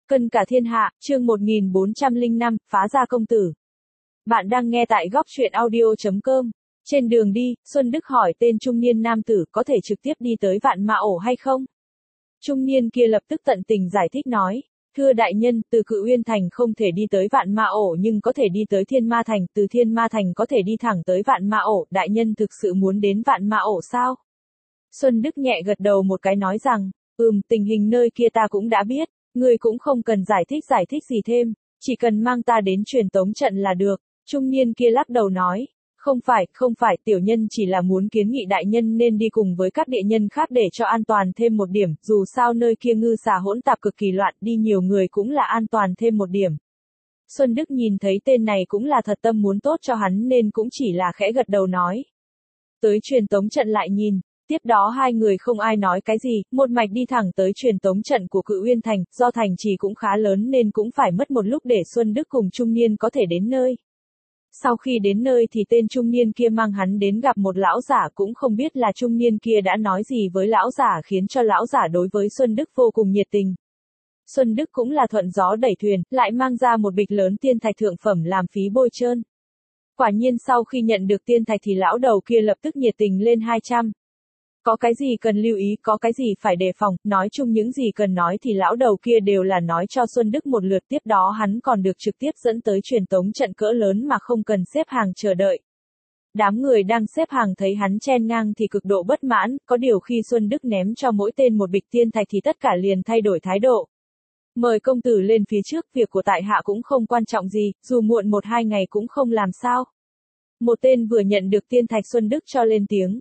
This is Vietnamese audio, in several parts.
Cân cả thiên hạ, chương 1405, phá gia công tử. Bạn đang nghe tại góc truyện audio.com. Trên đường đi, Xuân Đức hỏi tên trung niên nam tử có thể trực tiếp đi tới Vạn Ma Ổ hay không? Trung niên kia lập tức tận tình giải thích nói. Thưa đại nhân, từ Cự Uyên Thành không thể đi tới Vạn Ma Ổ nhưng có thể đi tới Thiên Ma Thành, từ Thiên Ma Thành có thể đi thẳng tới Vạn Ma Ổ, đại nhân thực sự muốn đến Vạn Ma Ổ sao? Xuân Đức nhẹ gật đầu một cái nói rằng, tình hình nơi kia ta cũng đã biết, ngươi cũng không cần giải thích gì thêm, chỉ cần mang ta đến truyền tống trận là được. Trung niên kia lắc đầu nói, không phải, tiểu nhân chỉ là muốn kiến nghị đại nhân nên đi cùng với các địa nhân khác để cho an toàn thêm một điểm, dù sao nơi kia ngư xà hỗn tạp cực kỳ loạn, đi nhiều người cũng là an toàn thêm một điểm. Xuân Đức nhìn thấy tên này cũng là thật tâm muốn tốt cho hắn nên cũng chỉ là khẽ gật đầu nói. Tới truyền tống trận lại nhìn. Tiếp đó hai người không ai nói cái gì, một mạch đi thẳng tới truyền tống trận của Cự Uyên Thành, do thành trì cũng khá lớn nên cũng phải mất một lúc để Xuân Đức cùng trung niên có thể đến nơi. Sau khi đến nơi thì tên trung niên kia mang hắn đến gặp một lão giả, cũng không biết là trung niên kia đã nói gì với lão giả khiến cho lão giả đối với Xuân Đức vô cùng nhiệt tình. Xuân Đức cũng là thuận gió đẩy thuyền, lại mang ra một bịch lớn tiên thạch thượng phẩm làm phí bôi trơn. Quả nhiên sau khi nhận được tiên thạch thì lão đầu kia lập tức nhiệt tình lên 200. Có cái gì cần lưu ý, có cái gì phải đề phòng, nói chung những gì cần nói thì lão đầu kia đều là nói cho Xuân Đức một lượt, tiếp đó hắn còn được trực tiếp dẫn tới truyền tống trận cỡ lớn mà không cần xếp hàng chờ đợi. Đám người đang xếp hàng thấy hắn chen ngang thì cực độ bất mãn, có điều khi Xuân Đức ném cho mỗi tên một bịch tiên thạch thì tất cả liền thay đổi thái độ. Mời công tử lên phía trước, việc của tại hạ cũng không quan trọng gì, dù muộn 1-2 ngày cũng không làm sao. Một tên vừa nhận được tiên thạch Xuân Đức cho lên tiếng.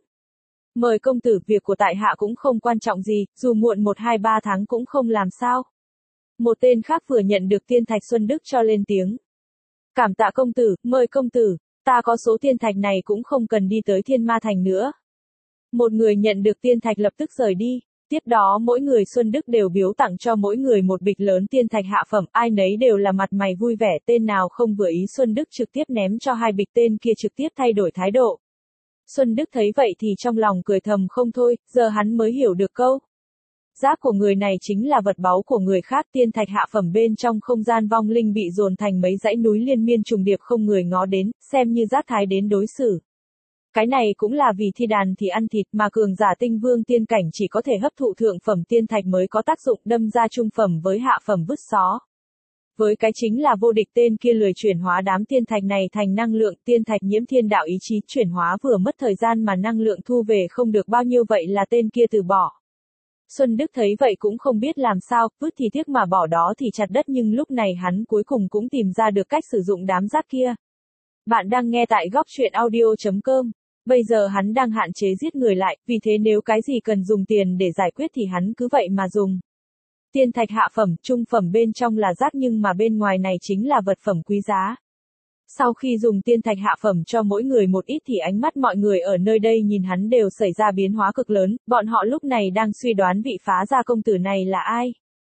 Mời công tử, việc của tại hạ cũng không quan trọng gì, dù muộn 1-2-3 tháng cũng không làm sao. Một tên khác vừa nhận được tiên thạch Xuân Đức cho lên tiếng. Cảm tạ công tử, mời công tử, ta có số tiên thạch này cũng không cần đi tới Thiên Ma Thành nữa. Một người nhận được tiên thạch lập tức rời đi, tiếp đó mỗi người Xuân Đức đều biếu tặng cho mỗi người một bịch lớn tiên thạch hạ phẩm, ai nấy đều là mặt mày vui vẻ, tên nào không vừa ý Xuân Đức trực tiếp ném cho hai bịch, tên kia trực tiếp thay đổi thái độ. Xuân Đức thấy vậy thì trong lòng cười thầm không thôi, giờ hắn mới hiểu được câu. Rác của người này chính là vật báu của người khác, tiên thạch hạ phẩm bên trong không gian vong linh bị dồn thành mấy dãy núi liên miên trùng điệp không người ngó đến, xem như rác thái đến đối xử. Cái này cũng là vì thi đàn thì ăn thịt mà cường giả tinh vương tiên cảnh chỉ có thể hấp thụ thượng phẩm tiên thạch mới có tác dụng, đâm ra trung phẩm với hạ phẩm vứt xó. Với cái chính là vô địch, tên kia lười chuyển hóa đám tiên thạch này thành năng lượng, tiên thạch nhiễm thiên đạo ý chí, chuyển hóa vừa mất thời gian mà năng lượng thu về không được bao nhiêu, vậy là tên kia từ bỏ. Xuân Đức thấy vậy cũng không biết làm sao, vứt thì tiếc mà bỏ đó thì chặt đất, nhưng lúc này hắn cuối cùng cũng tìm ra được cách sử dụng đám rác kia. Bạn đang nghe tại góc truyện audio.com. Bây giờ hắn đang hạn chế giết người lại, vì thế nếu cái gì cần dùng tiền để giải quyết thì hắn cứ vậy mà dùng. Tiên thạch hạ phẩm, trung phẩm bên trong là rác nhưng mà bên ngoài này chính là vật phẩm quý giá. Sau khi dùng tiên thạch hạ phẩm cho mỗi người một ít thì ánh mắt mọi người ở nơi đây nhìn hắn đều xảy ra biến hóa cực lớn, bọn họ lúc này đang suy đoán vị phá gia công tử này là ai.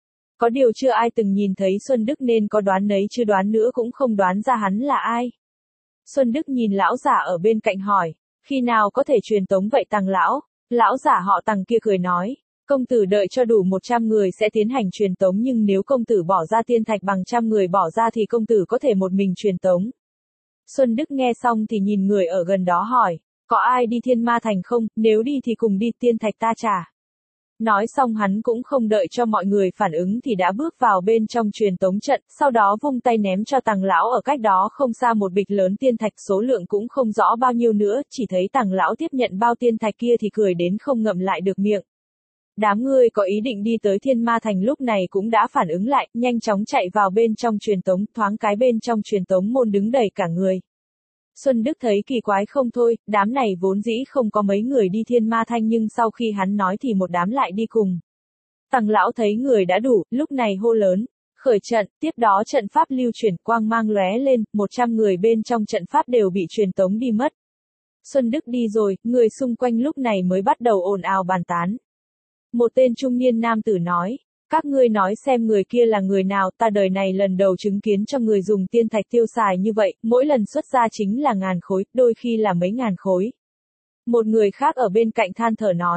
Có điều chưa ai từng nhìn thấy Xuân Đức nên có đoán nấy chứ đoán nữa cũng không đoán ra hắn là ai. Xuân Đức nhìn lão giả ở bên cạnh hỏi, khi nào có thể truyền tống vậy Tằng lão? Lão giả họ Tằng kia cười nói. Công tử đợi cho đủ 100 người sẽ tiến hành truyền tống, nhưng nếu công tử bỏ ra tiên thạch bằng 100 người bỏ ra thì công tử có thể một mình truyền tống. Xuân Đức nghe xong thì nhìn người ở gần đó hỏi, có ai đi Thiên Ma Thành không, nếu đi thì cùng đi, tiên thạch ta trả. Nói xong hắn cũng không đợi cho mọi người phản ứng thì đã bước vào bên trong truyền tống trận, sau đó vung tay ném cho Tằng lão ở cách đó không xa một bịch lớn tiên thạch, số lượng cũng không rõ bao nhiêu nữa, chỉ thấy Tằng lão tiếp nhận bao tiên thạch kia thì cười đến không ngậm lại được miệng. Đám người có ý định đi tới Thiên Ma Thành lúc này cũng đã phản ứng lại, nhanh chóng chạy vào bên trong truyền tống, thoáng cái bên trong truyền tống môn đứng đầy cả người. Xuân Đức thấy kỳ quái không thôi, đám này vốn dĩ không có mấy người đi Thiên Ma Thành nhưng sau khi hắn nói thì một đám lại đi cùng. Tằng lão thấy người đã đủ, lúc này hô lớn, khởi trận, tiếp đó trận pháp lưu chuyển, quang mang lóe lên, 100 người bên trong trận pháp đều bị truyền tống đi mất. Xuân Đức đi rồi, người xung quanh lúc này mới bắt đầu ồn ào bàn tán. Một tên trung niên nam tử nói, các ngươi nói xem người kia là người nào, ta đời này lần đầu chứng kiến cho người dùng tiên thạch tiêu xài như vậy, mỗi lần xuất ra chính là 1000 khối, đôi khi là mấy ngàn khối. Một người khác ở bên cạnh than thở nói,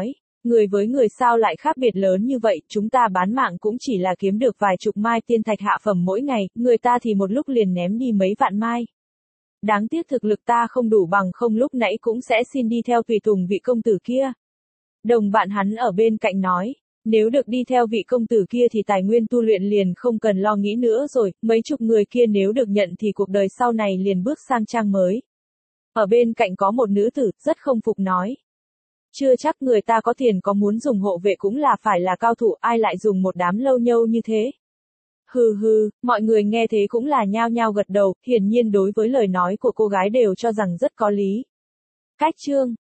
Người với người sao lại khác biệt lớn như vậy, chúng ta bán mạng cũng chỉ là kiếm được vài chục mai tiên thạch hạ phẩm mỗi ngày, người ta thì một lúc liền ném đi mấy vạn mai. Đáng tiếc thực lực ta không đủ bằng không lúc nãy cũng sẽ xin đi theo tùy tùng vị công tử kia. Đồng bạn hắn ở bên cạnh nói, nếu được đi theo vị công tử kia thì tài nguyên tu luyện liền không cần lo nghĩ nữa rồi, mấy chục người kia nếu được nhận thì cuộc đời sau này liền bước sang trang mới. Ở bên cạnh có một nữ tử, rất không phục nói. Chưa chắc người ta có tiền có muốn dùng hộ vệ cũng là phải là cao thủ, ai lại dùng một đám lâu nhâu như thế. Hừ hừ, mọi người nghe thế cũng là nhao nhao gật đầu, hiển nhiên đối với lời nói của cô gái đều cho rằng rất có lý. Cách chương